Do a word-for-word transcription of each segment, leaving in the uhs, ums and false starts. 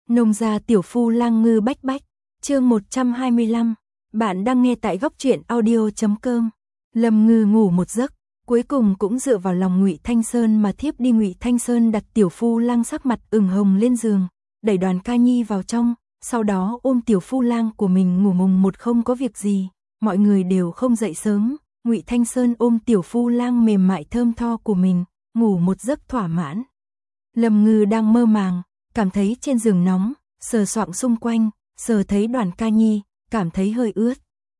Nông gia tiểu phu lang ngư bách bách, chương một trăm hai mươi lăm, bạn đang nghe tại góc truyện audio chấm com. Lâm Ngư ngủ một giấc, cuối cùng cũng dựa vào lòng Ngụy Thanh Sơn mà thiếp đi. Ngụy Thanh Sơn đặt tiểu phu lang sắc mặt ửng hồng lên giường, đẩy Đoàn Ca Nhi vào trong, sau đó ôm tiểu phu lang của mình ngủ mùng một không có việc gì. Mọi người đều không dậy sớm, Ngụy Thanh Sơn ôm tiểu phu lang mềm mại thơm tho của mình, ngủ một giấc thỏa mãn. Lâm Ngư đang mơ màng, cảm thấy trên giường nóng, sờ soạng xung quanh, sờ thấy Đoàn Ca Nhi, cảm thấy hơi ướt.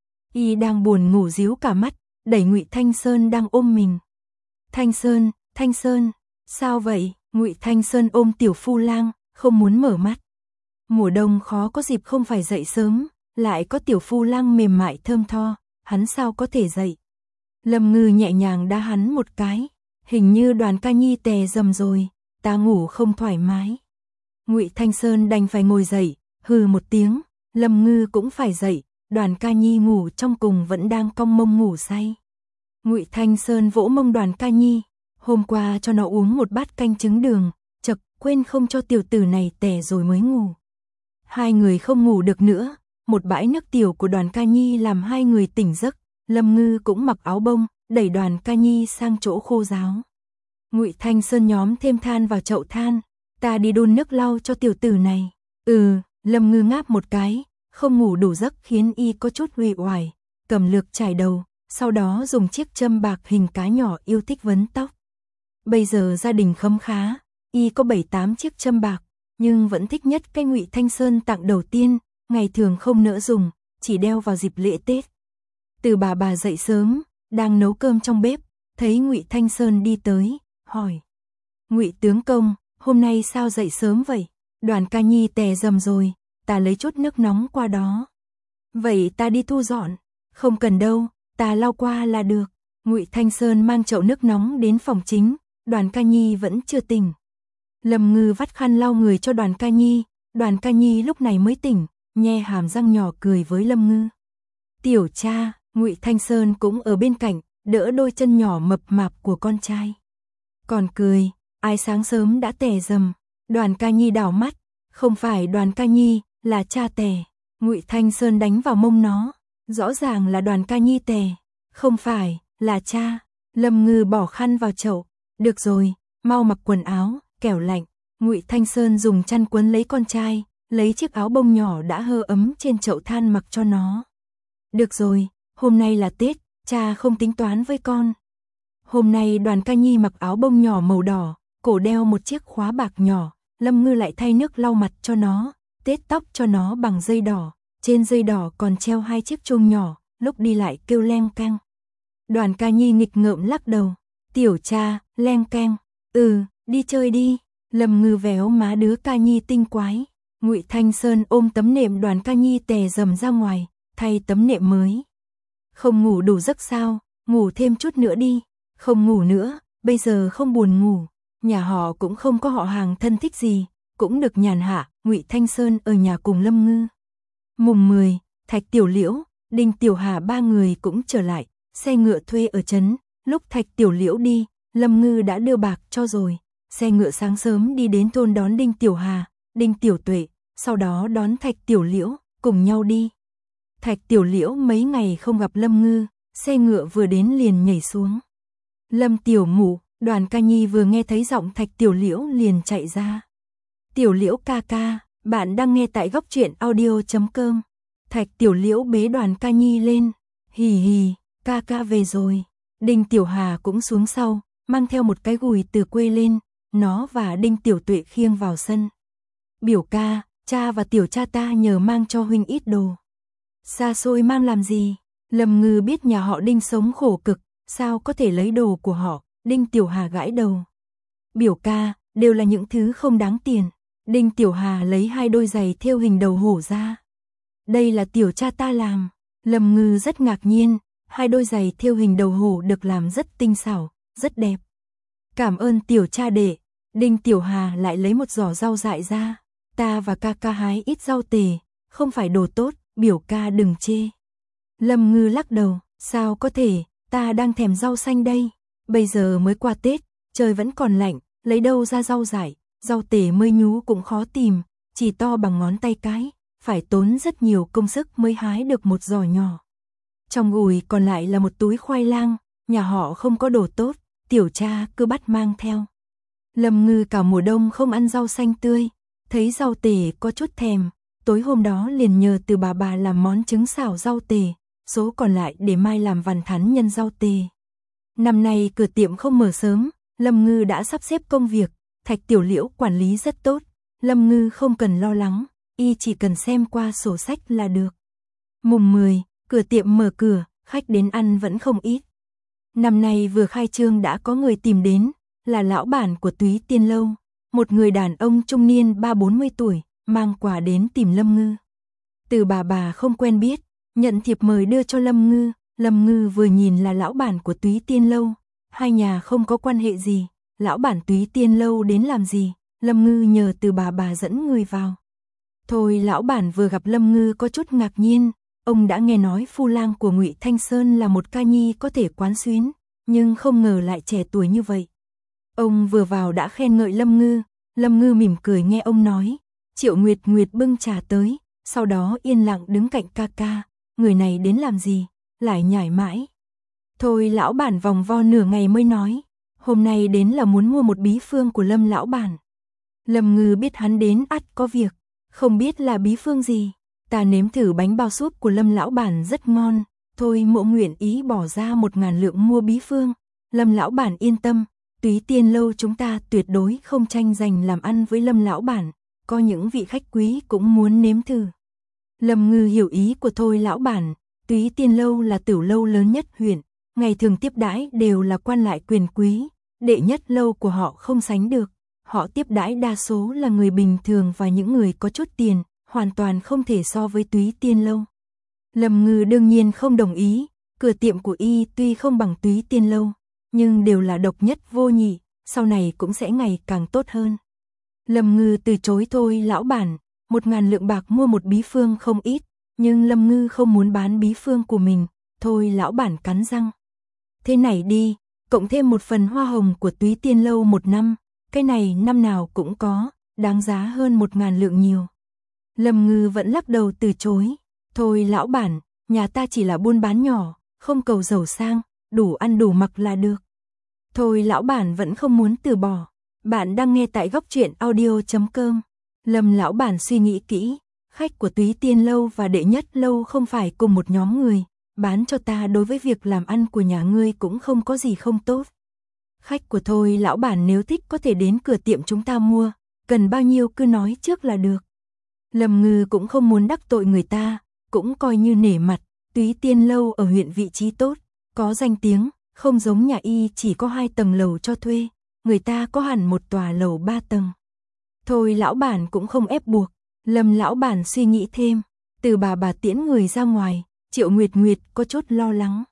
Y đang buồn ngủ díu cả mắt, đẩy Ngụy Thanh Sơn đang ôm mình. Thanh Sơn, Thanh Sơn, sao vậy? Ngụy Thanh Sơn ôm tiểu phu lang, không muốn mở mắt. Mùa đông khó có dịp không phải dậy sớm, lại có tiểu phu lang mềm mại thơm tho, hắn sao có thể dậy. Lâm Ngư nhẹ nhàng đá hắn một cái, hình như Đoàn Ca Nhi tè dầm rồi, ta ngủ không thoải mái. Ngụy Thanh Sơn đành phải ngồi dậy, hừ một tiếng, Lâm Ngư cũng phải dậy, Đoàn Ca Nhi ngủ trong cùng vẫn đang cong mông ngủ say. Ngụy Thanh Sơn vỗ mông Đoàn Ca Nhi, hôm qua cho nó uống một bát canh trứng đường, chậc, quên không cho tiểu tử này tè rồi mới ngủ. Hai người không ngủ được nữa, một bãi nước tiểu của Đoàn Ca Nhi làm hai người tỉnh giấc, Lâm Ngư cũng mặc áo bông, đẩy Đoàn Ca Nhi sang chỗ khô ráo. Ngụy Thanh Sơn nhóm thêm than vào chậu than, ta đi đun nước lau cho tiểu tử này. Ừ, Lâm Ngư ngáp một cái, không ngủ đủ giấc khiến y có chút uể oải, cầm lược chải đầu, sau đó dùng chiếc châm bạc hình cá nhỏ yêu thích vấn tóc. Bây giờ gia đình khấm khá, y có bảy tám chiếc châm bạc, nhưng vẫn thích nhất cái Ngụy Thanh Sơn tặng đầu tiên, ngày thường không nỡ dùng, chỉ đeo vào dịp lễ Tết. Từ bà bà dậy sớm, đang nấu cơm trong bếp, thấy Ngụy Thanh Sơn đi tới, hỏi: "Ngụy tướng công, hôm nay sao dậy sớm vậy? Đoàn Ca Nhi tè dầm rồi, ta lấy chút nước nóng qua đó." "Vậy ta đi thu dọn." "Không cần đâu, ta lau qua là được." Ngụy Thanh Sơn mang chậu nước nóng đến phòng chính, Đoàn Ca Nhi vẫn chưa tỉnh. Lâm Ngư vắt khăn lau người cho Đoàn Ca Nhi, Đoàn Ca Nhi lúc này mới tỉnh, nhe hàm răng nhỏ cười với Lâm Ngư. "Tiểu cha." Ngụy Thanh Sơn cũng ở bên cạnh, đỡ đôi chân nhỏ mập mạp của con trai. Còn cười, ai sáng sớm đã tè dầm. Đoàn Ca Nhi đảo mắt, không phải Đoàn Ca Nhi, là cha tè. Ngụy Thanh Sơn đánh vào mông nó, rõ ràng là Đoàn Ca Nhi tè, không phải, là cha. Lâm Ngư bỏ khăn vào chậu, được rồi, mau mặc quần áo, kẻo lạnh. Ngụy Thanh Sơn dùng chăn quấn lấy con trai, lấy chiếc áo bông nhỏ đã hơ ấm trên chậu than mặc cho nó. Được rồi, hôm nay là Tết, cha không tính toán với con. Hôm nay Đoàn Ca Nhi mặc áo bông nhỏ màu đỏ, cổ đeo một chiếc khóa bạc nhỏ, Lâm Ngư lại thay nước lau mặt cho nó, tết tóc cho nó bằng dây đỏ, trên dây đỏ còn treo hai chiếc chuông nhỏ, lúc đi lại kêu leng keng. Đoàn Ca Nhi nghịch ngợm lắc đầu, "Tiểu cha, leng keng, ừ, đi chơi đi." Lâm Ngư véo má đứa Ca Nhi tinh quái. Ngụy Thanh Sơn ôm tấm nệm Đoàn Ca Nhi tè dầm ra ngoài, thay tấm nệm mới. "Không ngủ đủ giấc sao? Ngủ thêm chút nữa đi." "Không ngủ nữa, bây giờ không buồn ngủ." Nhà họ cũng không có họ hàng thân thích gì, cũng được nhàn hạ. Ngụy Thanh Sơn ở nhà cùng Lâm Ngư. Mùng mười, Thạch Tiểu Liễu, Đinh Tiểu Hà ba người cũng trở lại, xe ngựa thuê ở trấn. Lúc Thạch Tiểu Liễu đi, Lâm Ngư đã đưa bạc cho rồi. Xe ngựa sáng sớm đi đến thôn đón Đinh Tiểu Hà, Đinh Tiểu Tuệ, sau đó đón Thạch Tiểu Liễu, cùng nhau đi. Thạch Tiểu Liễu mấy ngày không gặp Lâm Ngư, xe ngựa vừa đến liền nhảy xuống. "Lâm Tiểu Mụ." Đoàn Ca Nhi vừa nghe thấy giọng Thạch Tiểu Liễu liền chạy ra. "Tiểu Liễu ca ca, bạn đang nghe tại góc truyện audio chấm com." Thạch Tiểu Liễu bế Đoàn Ca Nhi lên, "Hì hì, ca ca về rồi." Đinh Tiểu Hà cũng xuống sau, mang theo một cái gùi từ quê lên, nó và Đinh Tiểu Tuệ khiêng vào sân. "Biểu ca, cha và tiểu cha ta nhờ mang cho huynh ít đồ." "Xa xôi mang làm gì?" Lâm Ngư biết nhà họ Đinh sống khổ cực, sao có thể lấy đồ của họ. Đinh Tiểu Hà gãi đầu. "Biểu ca, đều là những thứ không đáng tiền." Đinh Tiểu Hà lấy hai đôi giày thêu hình đầu hổ ra. "Đây là tiểu cha ta làm." Lâm Ngư rất ngạc nhiên, hai đôi giày thêu hình đầu hổ được làm rất tinh xảo, rất đẹp. "Cảm ơn tiểu cha đệ." Đinh Tiểu Hà lại lấy một giỏ rau dại ra. "Ta và ca ca hái ít rau tề, không phải đồ tốt, biểu ca đừng chê." Lâm Ngư lắc đầu, "Sao có thể, ta đang thèm rau xanh đây. Bây giờ mới qua Tết, trời vẫn còn lạnh, lấy đâu ra rau dại, rau tề mới nhú cũng khó tìm, chỉ to bằng ngón tay cái, phải tốn rất nhiều công sức mới hái được một giò nhỏ. Trong gùi còn lại là một túi khoai lang, nhà họ không có đồ tốt, tiểu cha cứ bắt mang theo. Lâm Ngư cả mùa đông không ăn rau xanh tươi, thấy rau tề có chút thèm, tối hôm đó liền nhờ Từ bà bà làm món trứng xào rau tề, số còn lại để mai làm vằn thắn nhân rau tề. Năm nay cửa tiệm không mở sớm, Lâm Ngư đã sắp xếp công việc, Thạch Tiểu Liễu quản lý rất tốt, Lâm Ngư không cần lo lắng, y chỉ cần xem qua sổ sách là được. Mùng mười, cửa tiệm mở cửa, khách đến ăn vẫn không ít. Năm nay vừa khai trương đã có người tìm đến, là lão bản của Túy Tiên Lâu, một người đàn ông trung niên ba bốn mươi tuổi, mang quà đến tìm Lâm Ngư. Từ bà bà không quen biết, nhận thiệp mời đưa cho Lâm Ngư, Lâm Ngư vừa nhìn là lão bản của Túy Tiên Lâu, hai nhà không có quan hệ gì, lão bản Túy Tiên Lâu đến làm gì, Lâm Ngư nhờ Từ bà bà dẫn người vào. Thôi lão bản vừa gặp Lâm Ngư có chút ngạc nhiên, ông đã nghe nói phu lang của Ngụy Thanh Sơn là một ca nhi có thể quán xuyến, nhưng không ngờ lại trẻ tuổi như vậy. Ông vừa vào đã khen ngợi Lâm Ngư, Lâm Ngư mỉm cười nghe ông nói, Triệu Nguyệt Nguyệt bưng trà tới, sau đó yên lặng đứng cạnh ca ca, người này đến làm gì, lại nhảy mãi. Thôi lão bản vòng vo nửa ngày mới nói, hôm nay đến là muốn mua một bí phương của Lâm lão bản. Lâm Ngư biết hắn đến ắt có việc, không biết là bí phương gì, ta nếm thử bánh bao súp của Lâm lão bản rất ngon, thôi mộ nguyện ý bỏ ra một ngàn lượng mua bí phương, Lâm lão bản yên tâm, Túy Tiên Lâu chúng ta tuyệt đối không tranh giành làm ăn với Lâm lão bản, có những vị khách quý cũng muốn nếm thử. Lâm Ngư hiểu ý của thôi lão bản, Túy Tiên Lâu là tiểu lâu lớn nhất huyện, ngày thường tiếp đãi đều là quan lại quyền quý, đệ nhất lâu của họ không sánh được, họ tiếp đãi đa số là người bình thường và những người có chút tiền, hoàn toàn không thể so với Túy Tiên Lâu. Lâm Ngư đương nhiên không đồng ý, cửa tiệm của y tuy không bằng Túy Tiên Lâu, nhưng đều là độc nhất vô nhị, sau này cũng sẽ ngày càng tốt hơn. Lâm Ngư từ chối thôi lão bản, một ngàn lượng bạc mua một bí phương không ít, nhưng Lâm Ngư không muốn bán bí phương của mình, thôi lão bản cắn răng. Thế này đi, cộng thêm một phần hoa hồng của Túy Tiên Lâu một năm, cái này năm nào cũng có, đáng giá hơn một ngàn lượng nhiều. Lâm Ngư vẫn lắc đầu từ chối, thôi lão bản, nhà ta chỉ là buôn bán nhỏ, không cầu giàu sang, đủ ăn đủ mặc là được. Thôi lão bản vẫn không muốn từ bỏ. Bạn đang nghe tại góc truyện audio chấm com. Lâm lão bản suy nghĩ kỹ, khách của Túy Tiên Lâu và đệ nhất lâu không phải cùng một nhóm người, bán cho ta đối với việc làm ăn của nhà ngươi cũng không có gì không tốt. Khách của thôi lão bản nếu thích có thể đến cửa tiệm chúng ta mua, cần bao nhiêu cứ nói trước là được. Lâm Ngư cũng không muốn đắc tội người ta, cũng coi như nể mặt, Túy Tiên Lâu ở huyện vị trí tốt, có danh tiếng, không giống nhà y chỉ có hai tầng lầu cho thuê, người ta có hẳn một tòa lầu ba tầng. Thôi lão bản cũng không ép buộc, Lâm lão bản suy nghĩ thêm, Từ bà bà tiễn người ra ngoài, Triệu Nguyệt Nguyệt có chút lo lắng.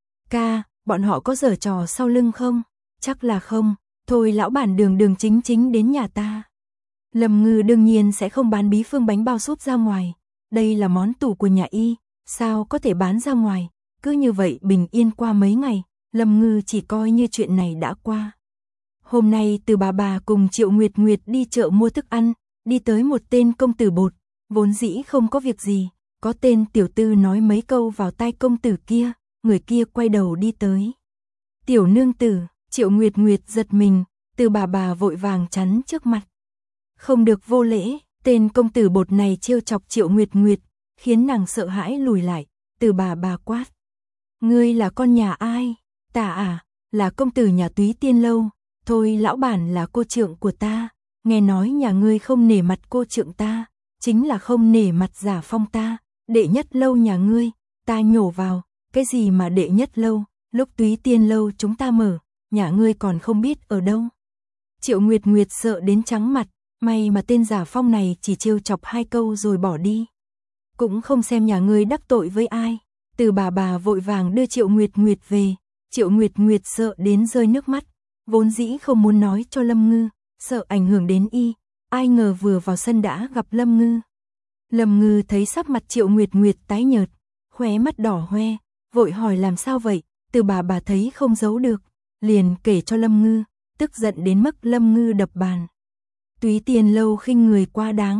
Ca, bọn họ có giở trò sau lưng không? Chắc là không, thôi lão bản đường đường chính chính đến nhà ta. Lâm Ngư đương nhiên sẽ không bán bí phương bánh bao súp ra ngoài, đây là món tủ của nhà y, sao có thể bán ra ngoài, cứ như vậy bình yên qua mấy ngày, Lâm Ngư chỉ coi như chuyện này đã qua. Hôm nay Từ bà bà cùng Triệu Nguyệt Nguyệt đi chợ mua thức ăn, đi tới một tên công tử bột, vốn dĩ không có việc gì, có tên tiểu tư nói mấy câu vào tai công tử kia, người kia quay đầu đi tới. Tiểu nương tử, Triệu Nguyệt Nguyệt giật mình, Từ bà bà vội vàng chắn trước mặt. Không được vô lễ, tên công tử bột này trêu chọc Triệu Nguyệt Nguyệt, khiến nàng sợ hãi lùi lại, Từ bà bà quát. Ngươi là con nhà ai? Ta à, là công tử nhà Túy Tiên Lâu, thôi lão bản là cô trượng của ta, nghe nói nhà ngươi không nể mặt cô trượng ta, chính là không nể mặt Giả Phong ta, đệ nhất lâu nhà ngươi, ta nhổ vào, cái gì mà đệ nhất lâu, lúc Túy Tiên Lâu chúng ta mở, nhà ngươi còn không biết ở đâu. Triệu Nguyệt Nguyệt sợ đến trắng mặt, may mà tên Giả Phong này chỉ trêu chọc hai câu rồi bỏ đi. Cũng không xem nhà ngươi đắc tội với ai, Từ bà bà vội vàng đưa Triệu Nguyệt Nguyệt về, Triệu Nguyệt Nguyệt sợ đến rơi nước mắt, vốn dĩ không muốn nói cho Lâm Ngư, sợ ảnh hưởng đến y, ai ngờ vừa vào sân đã gặp Lâm Ngư. Lâm Ngư thấy sắc mặt Triệu Nguyệt Nguyệt tái nhợt, khóe mắt đỏ hoe, vội hỏi làm sao vậy, Từ bà bà thấy không giấu được, liền kể cho Lâm Ngư, tức giận đến mức Lâm Ngư đập bàn. Túy Tiên Lâu khinh người quá đáng,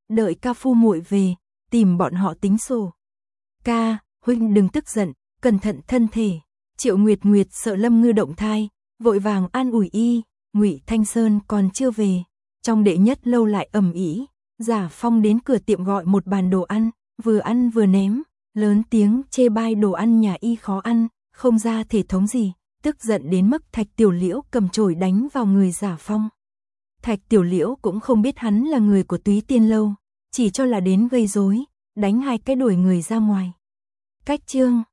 đợi ca phu muội về, tìm bọn họ tính sổ. Ca, huynh đừng tức giận, cẩn thận thân thể. Triệu Nguyệt Nguyệt sợ Lâm Ngư động thai, vội vàng an ủi y, Ngụy Thanh Sơn còn chưa về. Trong đệ nhất lâu lại ầm ĩ, Giả Phong đến cửa tiệm gọi một bàn đồ ăn, vừa ăn vừa ném, lớn tiếng chê bai đồ ăn nhà y khó ăn, không ra thể thống gì, tức giận đến mức Thạch Tiểu Liễu cầm chổi đánh vào người Giả Phong. Thạch Tiểu Liễu cũng không biết hắn là người của Túy Tiên lâu, chỉ cho là đến gây rối, đánh hai cái đuổi người ra ngoài. Cách chương